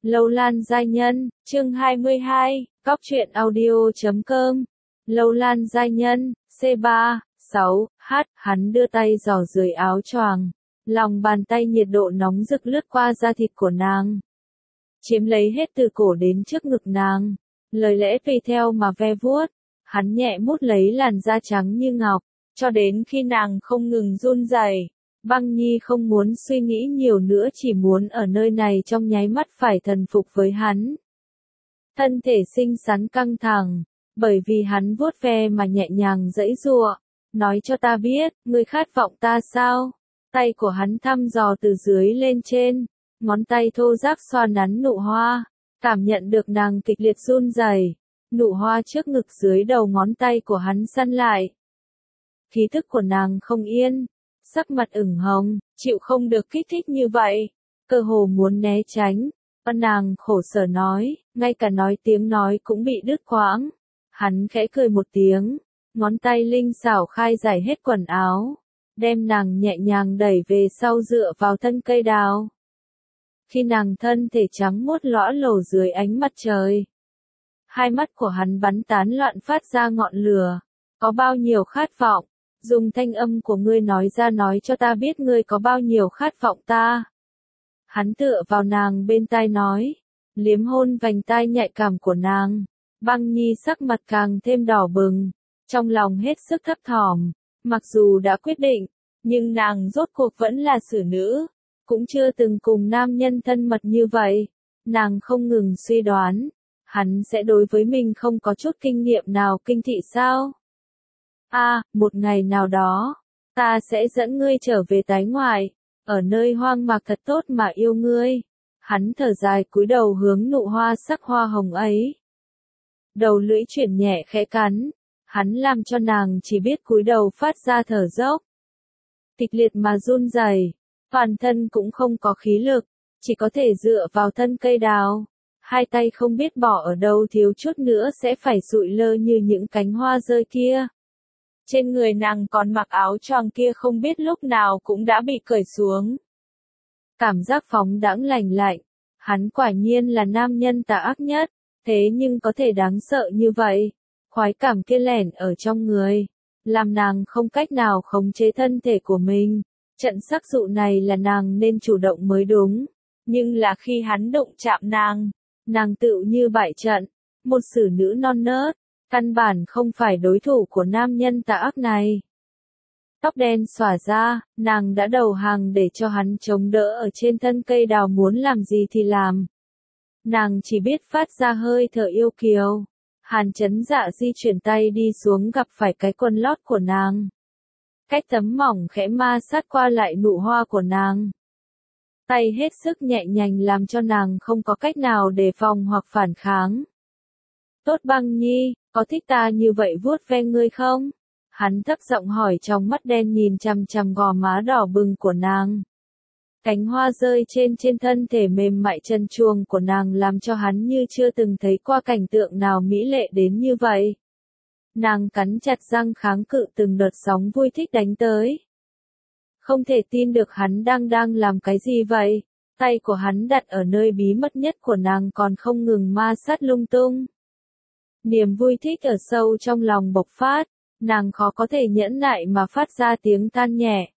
Lâu Lan giai nhân, chương 22, Góc truyện audio.com. Lâu Lan giai nhân, C3, 6, H, hắn đưa tay giỏ dưới áo choàng, lòng bàn tay nhiệt độ nóng rực lướt qua da thịt của nàng, chiếm lấy hết từ cổ đến trước ngực nàng, lời lẽ tùy theo mà ve vuốt, hắn nhẹ mút lấy làn da trắng như ngọc, cho đến khi nàng không ngừng run rẩy. Băng Nhi không muốn suy nghĩ nhiều nữa, chỉ muốn ở nơi này trong nháy mắt phải thần phục với hắn. Thân thể xinh xắn căng thẳng, bởi vì hắn vuốt ve mà nhẹ nhàng giãy giụa. Nói cho ta biết, ngươi khát vọng ta sao? Tay của hắn thăm dò từ dưới lên trên, ngón tay thô ráp xoa nắn nụ hoa, cảm nhận được nàng kịch liệt run rẩy. Nụ hoa trước ngực dưới đầu ngón tay của hắn săn lại. Khí thức của nàng không yên. Sắc mặt ửng hồng, chịu không được kích thích như vậy, cơ hồ muốn né tránh. Nàng khổ sở nói, ngay cả nói tiếng nói cũng bị đứt quãng. Hắn khẽ cười một tiếng, ngón tay linh xảo khai giải hết quần áo, đem nàng nhẹ nhàng đẩy về sau dựa vào thân cây đào. Khi nàng thân thể trắng muốt lõa lồ dưới ánh mặt trời, hai mắt của hắn bắn tán loạn phát ra ngọn lửa, có bao nhiêu khát vọng. Dùng thanh âm của ngươi nói ra, nói cho ta biết ngươi có bao nhiêu khát vọng ta. Hắn tựa vào nàng bên tai nói, liếm hôn vành tai nhạy cảm của nàng. Băng Nhi sắc mặt càng thêm đỏ bừng, trong lòng hết sức thấp thỏm, mặc dù đã quyết định, nhưng nàng rốt cuộc vẫn là xử nữ, cũng chưa từng cùng nam nhân thân mật như vậy. Nàng không ngừng suy đoán, hắn sẽ đối với mình không có chút kinh nghiệm nào kinh thị sao? Một ngày nào đó, ta sẽ dẫn ngươi trở về tái ngoại, ở nơi hoang mạc thật tốt mà yêu ngươi. Hắn thở dài cúi đầu hướng nụ hoa sắc hoa hồng ấy. Đầu lưỡi chuyển nhẹ khẽ cắn, hắn làm cho nàng chỉ biết cúi đầu phát ra thở dốc. Kịch liệt mà run rẩy, toàn thân cũng không có khí lực, chỉ có thể dựa vào thân cây đào. Hai tay không biết bỏ ở đâu, thiếu chút nữa sẽ phải sụi lơ như những cánh hoa rơi kia. Trên người nàng còn mặc áo choàng kia không biết lúc nào cũng đã bị cởi xuống. Cảm giác phóng đãng lành lạnh, hắn quả nhiên là nam nhân tà ác nhất, thế nhưng có thể đáng sợ như vậy. Khoái cảm kia lẻn ở trong người, làm nàng không cách nào khống chế thân thể của mình. Trận sắc dụ này là nàng nên chủ động mới đúng, nhưng là khi hắn đụng chạm nàng tựu như bại trận, một xử nữ non nớt. Căn bản không phải đối thủ của nam nhân tà ác này. Tóc đen xõa ra, nàng đã đầu hàng để cho hắn chống đỡ ở trên thân cây đào, muốn làm gì thì làm. Nàng chỉ biết phát ra hơi thở yêu kiều. Hàn Chấn Dạ di chuyển tay đi xuống gặp phải cái quần lót của nàng. Cách tấm mỏng khẽ ma sát qua lại nụ hoa của nàng. Tay hết sức nhẹ nhàng làm cho nàng không có cách nào đề phòng hoặc phản kháng. Tốt Băng Nhi, có thích ta như vậy vuốt ve ngươi không? Hắn thấp giọng hỏi, trong mắt đen nhìn chằm chằm gò má đỏ bừng của nàng. Cánh hoa rơi trên thân thể mềm mại trần truồng của nàng làm cho hắn như chưa từng thấy qua cảnh tượng nào mỹ lệ đến như vậy. Nàng cắn chặt răng kháng cự từng đợt sóng vui thích đánh tới. Không thể tin được hắn đang làm cái gì vậy? Tay của hắn đặt ở nơi bí mật nhất của nàng còn không ngừng ma sát lung tung. Niềm vui thích ở sâu trong lòng bộc phát, nàng khó có thể nhẫn nại mà phát ra tiếng than nhẹ.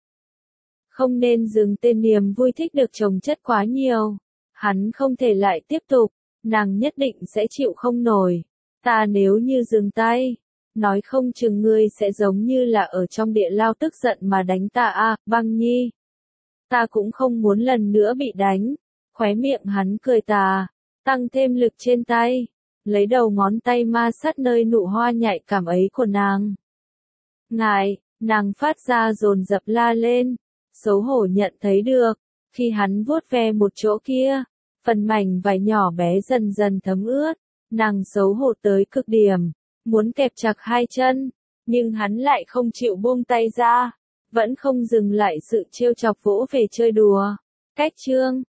Không nên dừng tên, niềm vui thích được chồng chất quá nhiều. Hắn không thể lại tiếp tục, nàng nhất định sẽ chịu không nổi. Ta nếu như dừng tay, nói không chừng ngươi sẽ giống như là ở trong địa lao tức giận mà đánh ta. Băng Nhi. Ta cũng không muốn lần nữa bị đánh. Khóe miệng hắn cười tà, tăng thêm lực trên tay. Lấy đầu ngón tay ma sát nơi nụ hoa nhạy cảm ấy của nàng. Ngài, nàng phát ra dồn dập la lên, xấu hổ nhận thấy được, khi hắn vuốt ve một chỗ kia, phần mảnh vải nhỏ bé dần dần thấm ướt, nàng xấu hổ tới cực điểm, muốn kẹp chặt hai chân, nhưng hắn lại không chịu buông tay ra, vẫn không dừng lại sự trêu chọc vỗ về chơi đùa. Cách chương